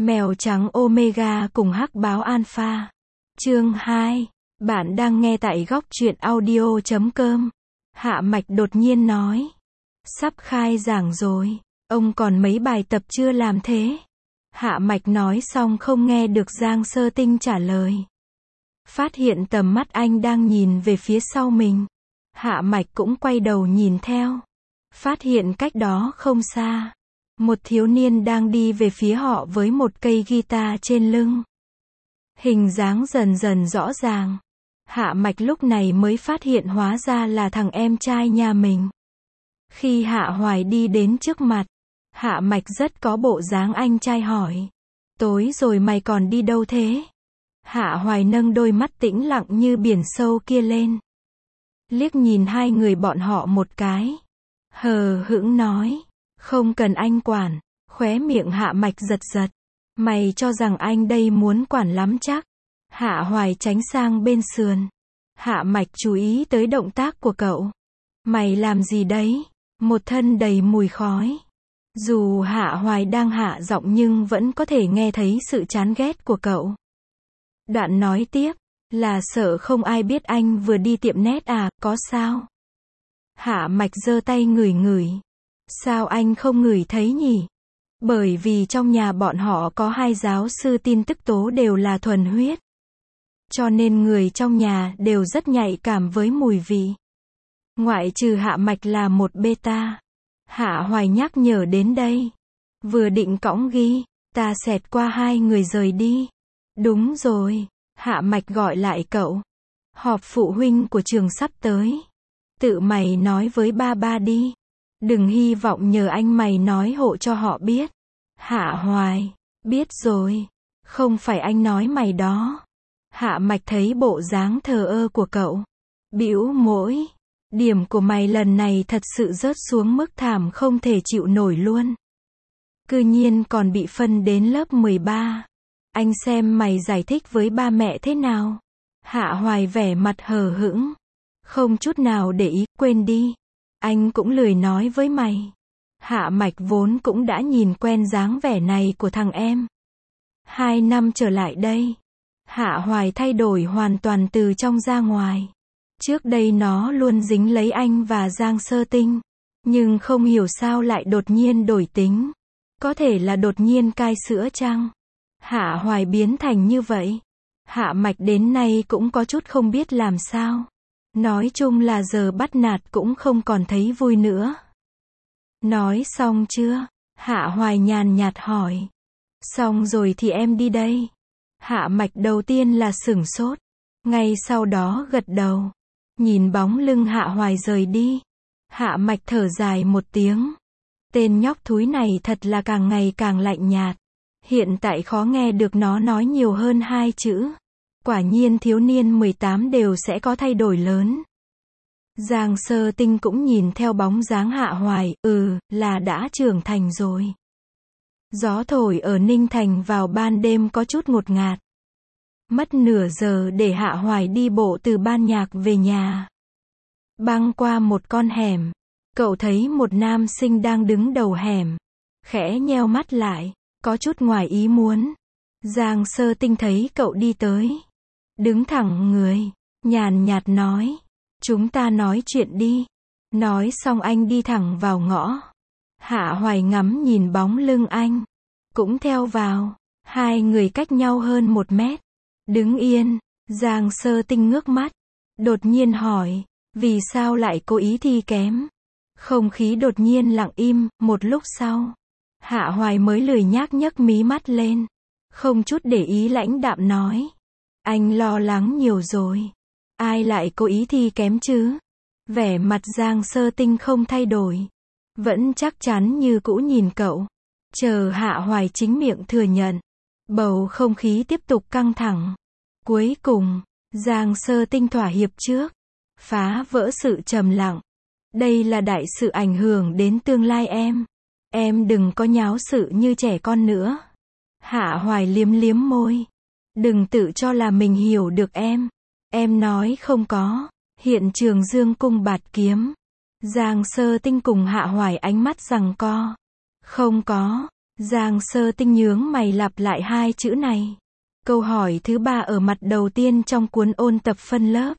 Mèo trắng Omega cùng hắc báo Alpha. Chương 2. Bạn đang nghe tại góc truyện audio.com. Hạ Mạch đột nhiên nói. Sắp khai giảng rồi. Ông còn mấy bài tập chưa làm thế? Hạ Mạch nói xong không nghe được Giang Sơ Tinh trả lời. Phát hiện tầm mắt anh đang nhìn về phía sau mình. Hạ Mạch cũng quay đầu nhìn theo. Phát hiện cách đó không xa. Một thiếu niên đang đi về phía họ với một cây guitar trên lưng. Hình dáng dần dần rõ ràng. Hạ Mạch lúc này mới phát hiện hóa ra là thằng em trai nhà mình. Khi Hạ Hoài đi đến trước mặt, Hạ Mạch rất có bộ dáng anh trai hỏi. Tối rồi mày còn đi đâu thế? Hạ Hoài nâng đôi mắt tĩnh lặng như biển sâu kia lên. Liếc nhìn hai người bọn họ một cái. Hờ hững nói. Không cần anh quản. Khóe miệng Hạ Mạch giật giật. Mày cho rằng anh đây muốn quản lắm chắc. Hạ Hoài tránh sang bên sườn. Hạ Mạch chú ý tới động tác của cậu. Mày làm gì đấy? Một thân đầy mùi khói. Dù Hạ Hoài đang hạ giọng nhưng vẫn có thể nghe thấy sự chán ghét của cậu. Đoạn nói tiếp. Là sợ không ai biết anh vừa đi tiệm nét à, có sao? Hạ Mạch giơ tay ngửi ngửi. Sao anh không ngửi thấy nhỉ? Bởi vì trong nhà bọn họ có hai giáo sư tin tức tố đều là thuần huyết. Cho nên người trong nhà đều rất nhạy cảm với mùi vị. Ngoại trừ Hạ Mạch là một beta. Hạ Hoài nhắc nhở đến đây. Vừa định cõng ghi, ta xẹt qua hai người rời đi. Đúng rồi, Hạ Mạch gọi lại cậu. Họp phụ huynh của trường sắp tới. Tự mày nói với ba đi. Đừng hy vọng nhờ anh mày nói hộ cho họ biết. Hạ Hoài, biết rồi. Không phải anh nói mày đó. Hạ Mạch thấy bộ dáng thờ ơ của cậu. Bĩu môi. Điểm của mày lần này thật sự rớt xuống mức thảm không thể chịu nổi luôn. Cư nhiên còn bị phân đến lớp 13. Anh xem mày giải thích với ba mẹ thế nào? Hạ Hoài vẻ mặt hờ hững. Không chút nào để ý, quên đi. Anh cũng lười nói với mày. Hạ Mạch vốn cũng đã nhìn quen dáng vẻ này của thằng em. 2 năm trở lại đây. Hạ Hoài thay đổi hoàn toàn từ trong ra ngoài. Trước đây nó luôn dính lấy anh và Giang Sơ Tinh. Nhưng không hiểu sao lại đột nhiên đổi tính. Có thể là đột nhiên cai sữa chăng? Hạ Hoài biến thành như vậy. Hạ Mạch đến nay cũng có chút không biết làm sao. Nói chung là giờ bắt nạt cũng không còn thấy vui nữa. Nói xong chưa? Hạ Hoài nhàn nhạt hỏi. Xong rồi thì em đi đây. Hạ Mạch đầu tiên là sửng sốt. Ngay sau đó gật đầu. Nhìn bóng lưng Hạ Hoài rời đi. Hạ Mạch thở dài một tiếng. Tên nhóc thúi này thật là càng ngày càng lạnh nhạt. Hiện tại khó nghe được nó nói nhiều hơn 2 chữ. Quả nhiên thiếu niên 18 đều sẽ có thay đổi lớn. Giang Sơ Tinh cũng nhìn theo bóng dáng Hạ Hoài, là đã trưởng thành rồi. Gió thổi ở Ninh Thành vào ban đêm có chút ngột ngạt. Mất nửa giờ để Hạ Hoài đi bộ từ ban nhạc về nhà. Băng qua một con hẻm, cậu thấy một nam sinh đang đứng đầu hẻm. Khẽ nheo mắt lại, có chút ngoài ý muốn. Giang Sơ Tinh thấy cậu đi tới. Đứng thẳng người, nhàn nhạt nói. Chúng ta nói chuyện đi. Nói xong anh đi thẳng vào ngõ. Hạ Hoài ngắm nhìn bóng lưng anh. Cũng theo vào. Hai người cách nhau hơn 1 mét. Đứng yên, Giang Sơ Tinh ngước mắt. Đột nhiên hỏi. Vì sao lại cố ý thi kém? Không khí đột nhiên lặng im, một lúc sau. Hạ Hoài mới lười nhác nhấc mí mắt lên. Không chút để ý lãnh đạm nói. Anh lo lắng nhiều rồi. Ai lại cố ý thi kém chứ? Vẻ mặt Giang Sơ Tinh không thay đổi. Vẫn chắc chắn như cũ nhìn cậu. Chờ Hạ Hoài chính miệng thừa nhận. Bầu không khí tiếp tục căng thẳng. Cuối cùng, Giang Sơ Tinh thỏa hiệp trước. Phá vỡ sự trầm lặng. Đây là đại sự ảnh hưởng đến tương lai em. Em đừng có nháo sự như trẻ con nữa. Hạ Hoài liếm liếm môi. Đừng tự cho là mình hiểu được em. Em nói không có. Hiện trường dương cung bạt kiếm. Giang Sơ Tinh cùng Hạ Hoài ánh mắt giằng co. Không có. Giang Sơ Tinh nhướng mày lặp lại hai chữ này. Câu hỏi thứ 3 ở mặt đầu tiên trong cuốn ôn tập phân lớp.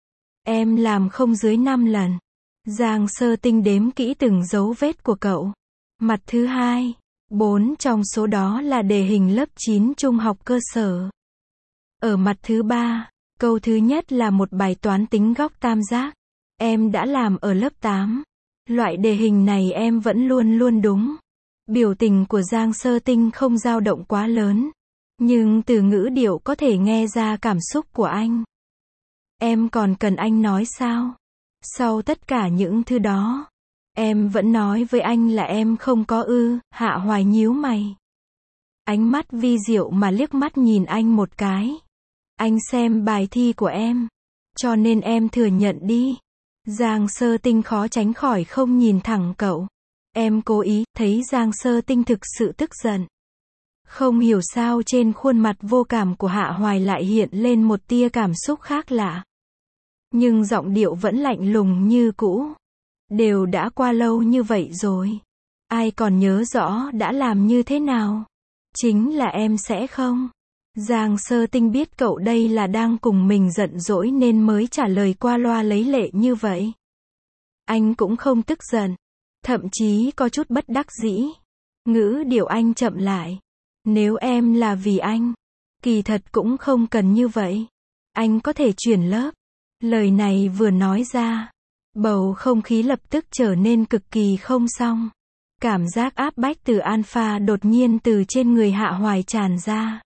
Em làm không dưới 5 lần. Giang Sơ Tinh đếm kỹ từng dấu vết của cậu. Mặt thứ 2, 4 trong số đó là đề hình lớp 9 trung học cơ sở. Ở mặt thứ 3, câu thứ nhất là một bài toán tính góc tam giác. Em đã làm ở lớp 8. Loại đề hình này em vẫn luôn luôn đúng. Biểu tình của Giang Sơ Tinh không dao động quá lớn. Nhưng từ ngữ điệu có thể nghe ra cảm xúc của anh. Em còn cần anh nói sao? Sau tất cả những thứ đó, em vẫn nói với anh là em không có ư. Hạ Hoài nhíu mày. Ánh mắt vi diệu mà liếc mắt nhìn anh một cái. Anh xem bài thi của em, cho nên em thừa nhận đi. Giang Sơ Tinh khó tránh khỏi không nhìn thẳng cậu. Em cố ý. Thấy Giang Sơ Tinh thực sự tức giận. Không hiểu sao trên khuôn mặt vô cảm của Hạ Hoài lại hiện lên một tia cảm xúc khác lạ. Nhưng giọng điệu vẫn lạnh lùng như cũ. Đều đã qua lâu như vậy rồi. Ai còn nhớ rõ đã làm như thế nào? Chính là em sẽ không. Giang Sơ Tinh biết cậu đây là đang cùng mình giận dỗi nên mới trả lời qua loa lấy lệ như vậy. Anh cũng không tức giận. Thậm chí có chút bất đắc dĩ. Ngữ điệu anh chậm lại. Nếu em là vì anh, kỳ thật cũng không cần như vậy. Anh có thể chuyển lớp. Lời này vừa nói ra, bầu không khí lập tức trở nên cực kỳ không xong. Cảm giác áp bách từ Alpha đột nhiên từ trên người Hạ Hoài tràn ra.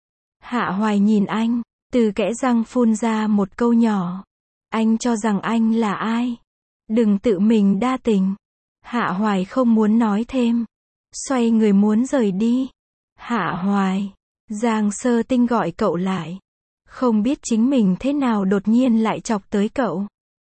Hạ Hoài nhìn anh, từ kẽ răng phun ra một câu nhỏ. Anh cho rằng anh là ai? Đừng tự mình đa tình. Hạ Hoài không muốn nói thêm. Xoay người muốn rời đi. Hạ Hoài. Giang Sơ Tinh gọi cậu lại. Không biết chính mình thế nào đột nhiên lại chọc tới cậu.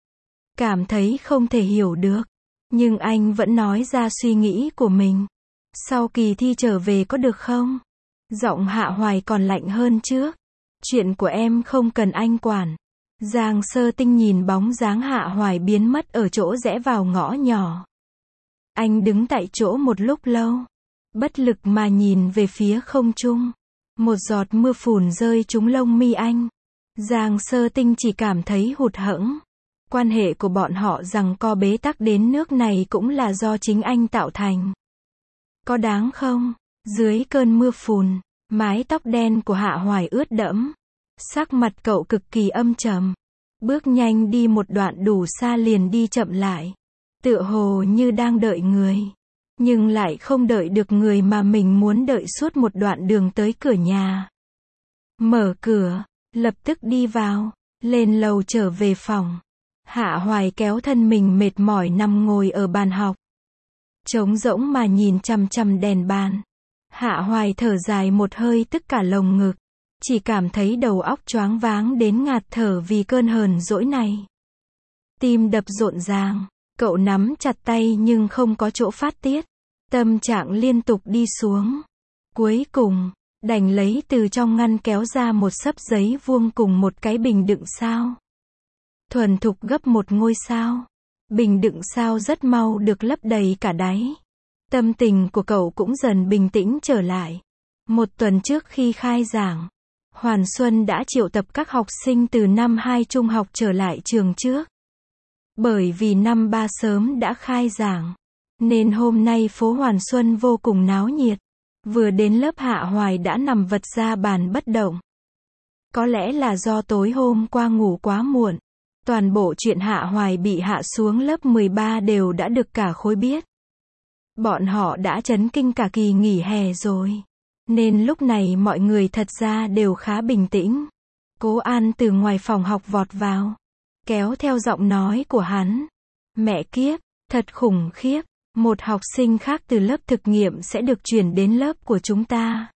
Cảm thấy không thể hiểu được. Nhưng anh vẫn nói ra suy nghĩ của mình. Sau kỳ thi trở về có được không? Giọng Hạ Hoài còn lạnh hơn trước. Chuyện của em không cần anh quản. Giang Sơ Tinh nhìn bóng dáng Hạ Hoài biến mất ở chỗ rẽ vào ngõ nhỏ. Anh đứng tại chỗ một lúc lâu. Bất lực mà nhìn về phía không trung. Một giọt mưa phùn rơi trúng lông mi anh. Giang Sơ Tinh chỉ cảm thấy hụt hẫng. Quan hệ của bọn họ giằng co bế tắc đến nước này cũng là do chính anh tạo thành. Có đáng không? Dưới cơn mưa phùn, mái tóc đen của Hạ Hoài ướt đẫm. Sắc mặt cậu cực kỳ âm trầm. Bước nhanh đi một đoạn đủ xa liền đi chậm lại. Tựa hồ như đang đợi người. Nhưng lại không đợi được người mà mình muốn đợi suốt một đoạn đường tới cửa nhà. Mở cửa, lập tức đi vào, lên lầu trở về phòng. Hạ Hoài kéo thân mình mệt mỏi nằm ngồi ở bàn học. Trống rỗng mà nhìn chằm chằm đèn bàn. Hạ Hoài thở dài một hơi tức cả lồng ngực. Chỉ cảm thấy đầu óc choáng váng đến ngạt thở vì cơn hờn dỗi này. Tim đập rộn ràng. Cậu nắm chặt tay nhưng không có chỗ phát tiết. Tâm trạng liên tục đi xuống. Cuối cùng, đành lấy từ trong ngăn kéo ra một xấp giấy vuông cùng một cái bình đựng sao. Thuần thục gấp một ngôi sao. Bình đựng sao rất mau được lấp đầy cả đáy. Tâm tình của cậu cũng dần bình tĩnh trở lại. Một tuần trước khi khai giảng, Hoàn Xuân đã triệu tập các học sinh từ năm 2 trung học trở lại trường trước. Bởi vì năm 3 sớm đã khai giảng, nên hôm nay phố Hoàn Xuân vô cùng náo nhiệt. Vừa đến lớp Hạ Hoài đã nằm vật ra bàn bất động. Có lẽ là do tối hôm qua ngủ quá muộn. Toàn bộ chuyện Hạ Hoài bị hạ xuống lớp 13 đều đã được cả khối biết. Bọn họ đã chấn kinh cả kỳ nghỉ hè rồi. Nên lúc này mọi người thật ra đều khá bình tĩnh. Cố An từ ngoài phòng học vọt vào. Kéo theo giọng nói của hắn. Mẹ kiếp, thật khủng khiếp. Một học sinh khác từ lớp thực nghiệm sẽ được chuyển đến lớp của chúng ta.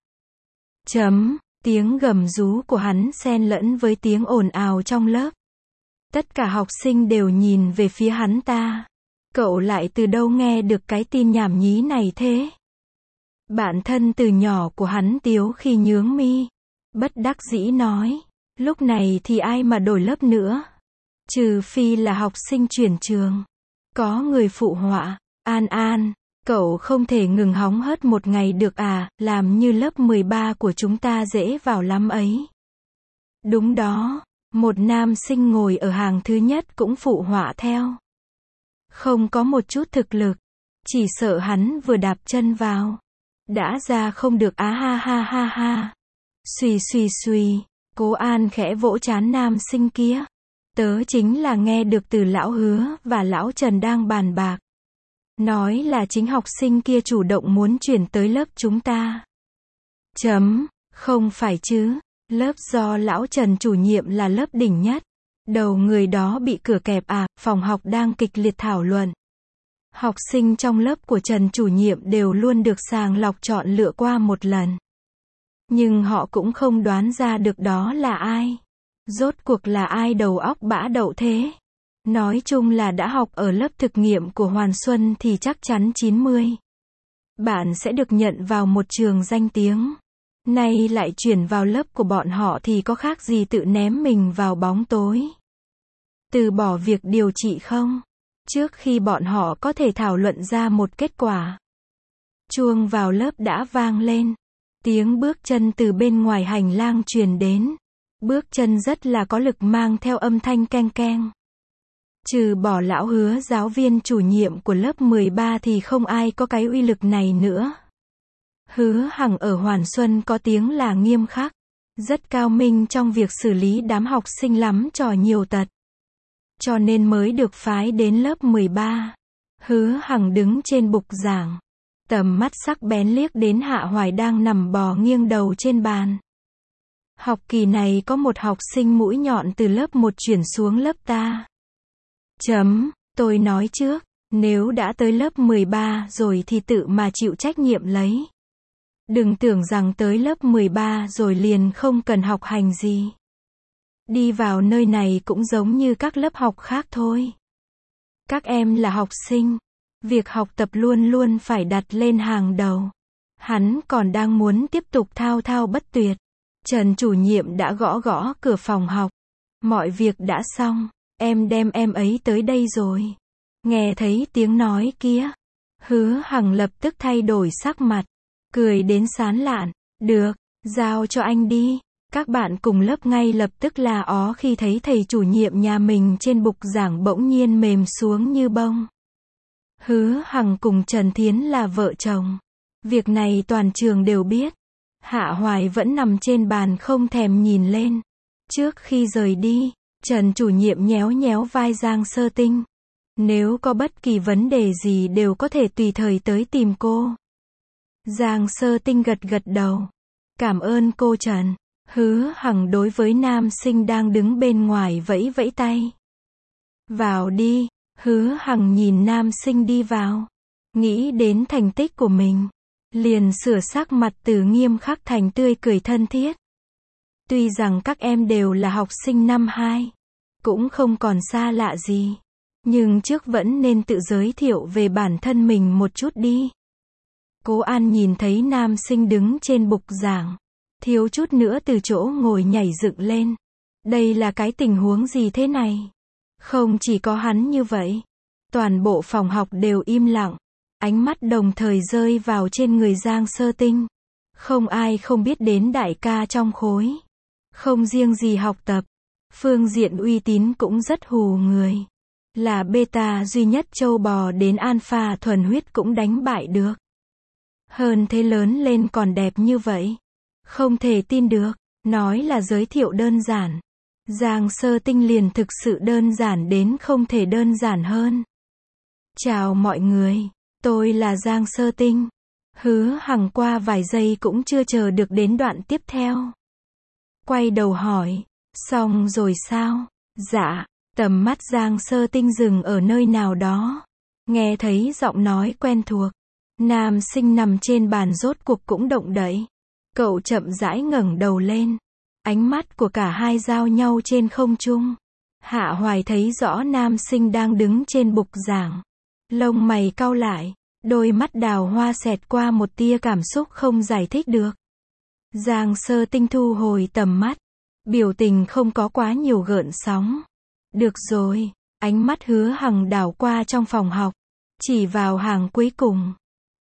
Tiếng gầm rú của hắn xen lẫn với tiếng ồn ào trong lớp. Tất cả học sinh đều nhìn về phía hắn ta. Cậu lại từ đâu nghe được cái tin nhảm nhí này thế? Bạn thân từ nhỏ của hắn Tiếu khi nhướng mi. Bất đắc dĩ nói. Lúc này thì ai mà đổi lớp nữa? Trừ phi là học sinh chuyển trường. Có người phụ họa. An An, Cậu không thể ngừng hóng hớt một ngày được à, làm như lớp 13 của chúng ta dễ vào lắm ấy. Đúng đó, một nam sinh ngồi ở hàng thứ nhất cũng phụ họa theo. Không có một chút thực lực, chỉ sợ hắn vừa đạp chân vào. Đã ra không được á ha ha ha ha. Xùy xùy xùy, Cố An khẽ vỗ trán nam sinh kia. Tớ chính là nghe được từ lão Hứa và lão Trần đang bàn bạc. Nói là chính học sinh kia chủ động muốn chuyển tới lớp chúng ta. Không phải chứ, lớp do lão Trần chủ nhiệm là lớp đỉnh nhất. Đầu người đó bị cửa kẹp à, phòng học đang kịch liệt thảo luận. Học sinh trong lớp của Trần chủ nhiệm đều luôn được sàng lọc chọn lựa qua một lần. Nhưng họ cũng không đoán ra được đó là ai. Rốt cuộc là ai đầu óc bã đậu thế? Nói chung là đã học ở lớp thực nghiệm của Hoàn Xuân thì chắc chắn 90. Bạn sẽ được nhận vào một trường danh tiếng. Nay lại chuyển vào lớp của bọn họ thì có khác gì tự ném mình vào bóng tối. Từ bỏ việc điều trị không? Trước khi bọn họ có thể thảo luận ra một kết quả. Chuông vào lớp đã vang lên. Tiếng bước chân từ bên ngoài hành lang truyền đến. Bước chân rất là có lực mang theo âm thanh keng keng. Trừ bỏ lão Hứa giáo viên chủ nhiệm của lớp 13 thì không ai có cái uy lực này nữa. Hứa Hằng ở Hoàn Xuân có tiếng là nghiêm khắc. Rất cao minh trong việc xử lý đám học sinh lắm trò nhiều tật. Cho nên mới được phái đến lớp 13. Hứa Hằng đứng trên bục giảng. Tầm mắt sắc bén liếc đến Hạ Hoài đang nằm bò nghiêng đầu trên bàn. Học kỳ này có một học sinh mũi nhọn từ lớp 1 chuyển xuống lớp ta. Tôi nói trước, nếu đã tới lớp 13 rồi thì tự mà chịu trách nhiệm lấy. Đừng tưởng rằng tới lớp 13 rồi liền không cần học hành gì. Đi vào nơi này cũng giống như các lớp học khác thôi. Các em là học sinh, việc học tập luôn luôn phải đặt lên hàng đầu. Hắn còn đang muốn tiếp tục thao thao bất tuyệt. Trần chủ nhiệm đã gõ gõ cửa phòng học. Mọi việc đã xong, em đem em ấy tới đây rồi. Nghe thấy tiếng nói kia, Hứa Hằng lập tức thay đổi sắc mặt, cười đến sán lạn. Được, giao cho anh đi. Các bạn cùng lớp ngay lập tức la ó khi thấy thầy chủ nhiệm nhà mình trên bục giảng bỗng nhiên mềm xuống như bông. Hứa Hằng cùng Trần Thiến là vợ chồng. Việc này toàn trường đều biết. Hạ Hoài vẫn nằm trên bàn không thèm nhìn lên. Trước khi rời đi, Trần chủ nhiệm nhéo nhéo vai Giang Sơ Tinh. Nếu có bất kỳ vấn đề gì đều có thể tùy thời tới tìm cô. Giang Sơ Tinh gật gật đầu. Cảm ơn cô Trần. Hứa Hằng đối với nam sinh đang đứng bên ngoài vẫy vẫy tay. Vào đi. Hứa Hằng nhìn nam sinh đi vào. Nghĩ đến thành tích của mình. Liền sửa sắc mặt từ nghiêm khắc thành tươi cười thân thiết. Tuy rằng các em đều là học sinh năm 2. Cũng không còn xa lạ gì. Nhưng trước vẫn nên tự giới thiệu về bản thân mình một chút đi. Cố An nhìn thấy nam sinh đứng trên bục giảng. Thiếu chút nữa từ chỗ ngồi nhảy dựng lên. Đây là cái tình huống gì thế này? Không chỉ có hắn như vậy. Toàn bộ phòng học đều im lặng. Ánh mắt đồng thời rơi vào trên người Giang Sơ Tinh. Không ai không biết đến đại ca trong khối. Không riêng gì học tập. Phương diện uy tín cũng rất hù người. Là beta duy nhất châu bò đến alpha thuần huyết cũng đánh bại được. Hơn thế lớn lên còn đẹp như vậy. Không thể tin được. Nói là giới thiệu đơn giản. Giang Sơ Tinh liền thực sự đơn giản đến không thể đơn giản hơn. Chào mọi người. Tôi là Giang Sơ Tinh. Hứa Hằng qua vài giây cũng chưa chờ được đến đoạn tiếp theo. Quay đầu hỏi. Xong rồi sao? Dạ. Tầm mắt Giang Sơ Tinh dừng ở nơi nào đó. Nghe thấy giọng nói quen thuộc. Nam sinh nằm trên bàn rốt cuộc cũng động đậy. Cậu chậm rãi ngẩng đầu lên. Ánh mắt của cả hai giao nhau trên không trung. Hạ Hoài thấy rõ nam sinh đang đứng trên bục giảng. Lông mày cau lại. Đôi mắt đào hoa xẹt qua một tia cảm xúc không giải thích được. Giang Sơ Tinh thu hồi tầm mắt. Biểu tình không có quá nhiều gợn sóng. Được rồi. Ánh mắt Hứa Hằng đảo qua trong phòng học. Chỉ vào hàng cuối cùng.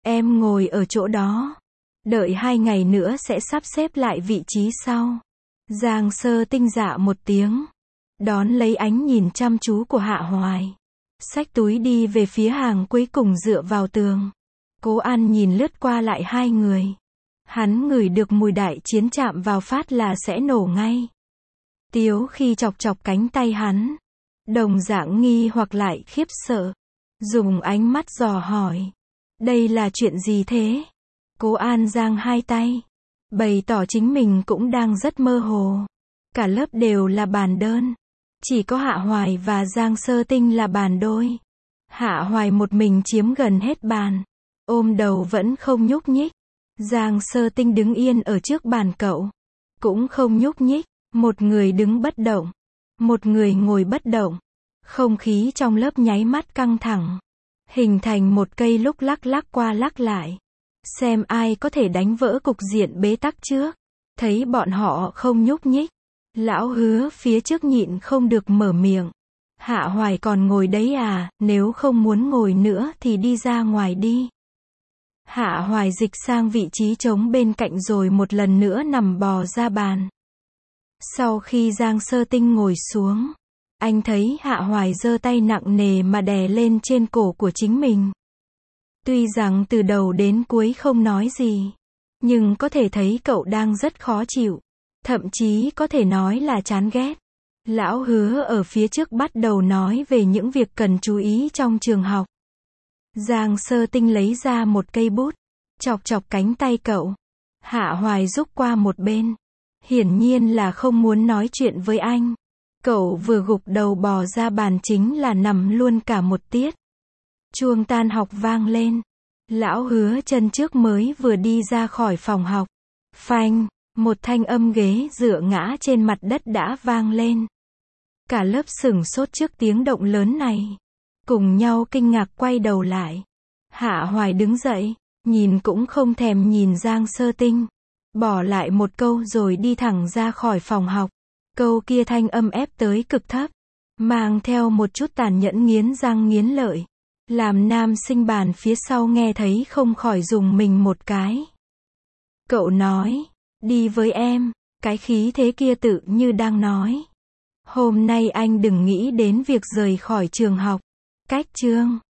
Em ngồi ở chỗ đó. Đợi 2 ngày nữa sẽ sắp xếp lại vị trí sau. Giang Sơ Tinh dạ một tiếng. Đón lấy ánh nhìn chăm chú của Hạ Hoài. Xách túi đi về phía hàng cuối cùng dựa vào tường. Cố An nhìn lướt qua lại hai người. Hắn ngửi được mùi đại chiến chạm vào phát là sẽ nổ ngay. Tiếu khi chọc chọc cánh tay hắn. Đồng dạng nghi hoặc lại khiếp sợ. Dùng ánh mắt dò hỏi. Đây là chuyện gì thế? Cố An giang hai tay. Bày tỏ chính mình cũng đang rất mơ hồ. Cả lớp đều là bàn đơn. Chỉ có Hạ Hoài và Giang Sơ Tinh là bàn đôi. Hạ Hoài một mình chiếm gần hết bàn. Ôm đầu vẫn không nhúc nhích. Giang Sơ Tinh đứng yên ở trước bàn cậu. Cũng không nhúc nhích. Một người đứng bất động. Một người ngồi bất động. Không khí trong lớp nháy mắt căng thẳng. Hình thành một cây lúc lắc lắc qua lắc lại. Xem ai có thể đánh vỡ cục diện bế tắc trước. Thấy bọn họ không nhúc nhích. Lão Hứa phía trước nhịn không được mở miệng. Hạ Hoài còn ngồi đấy à, nếu không muốn ngồi nữa thì đi ra ngoài đi. Hạ Hoài dịch sang vị trí trống bên cạnh rồi một lần nữa nằm bò ra bàn. Sau khi Giang Sơ Tinh ngồi xuống, anh thấy Hạ Hoài giơ tay nặng nề mà đè lên trên cổ của chính mình. Tuy rằng từ đầu đến cuối không nói gì, nhưng có thể thấy cậu đang rất khó chịu. Thậm chí có thể nói là chán ghét. Lão Hứa ở phía trước bắt đầu nói về những việc cần chú ý trong trường học. Giang Sơ Tinh lấy ra một cây bút, chọc chọc cánh tay cậu. Hạ Hoài rúc qua một bên. Hiển nhiên là không muốn nói chuyện với anh. Cậu vừa gục đầu bò ra bàn chính là nằm luôn cả một tiết. Chuông tan học vang lên. Lão Hứa chân trước mới vừa đi ra khỏi phòng học. Phanh, một thanh âm ghế dựa ngã trên mặt đất đã vang lên. Cả lớp sửng sốt trước tiếng động lớn này. Cùng nhau kinh ngạc quay đầu lại. Hạ Hoài đứng dậy, nhìn cũng không thèm nhìn Giang Sơ Tinh. Bỏ lại một câu rồi đi thẳng ra khỏi phòng học. Câu kia thanh âm ép tới cực thấp. Mang theo một chút tàn nhẫn nghiến răng nghiến lợi. Làm nam sinh bàn phía sau nghe thấy không khỏi dùng mình một cái. Cậu nói, đi với em, cái khí thế kia tự như đang nói. Hôm nay anh đừng nghĩ đến việc rời khỏi trường học. Cách chương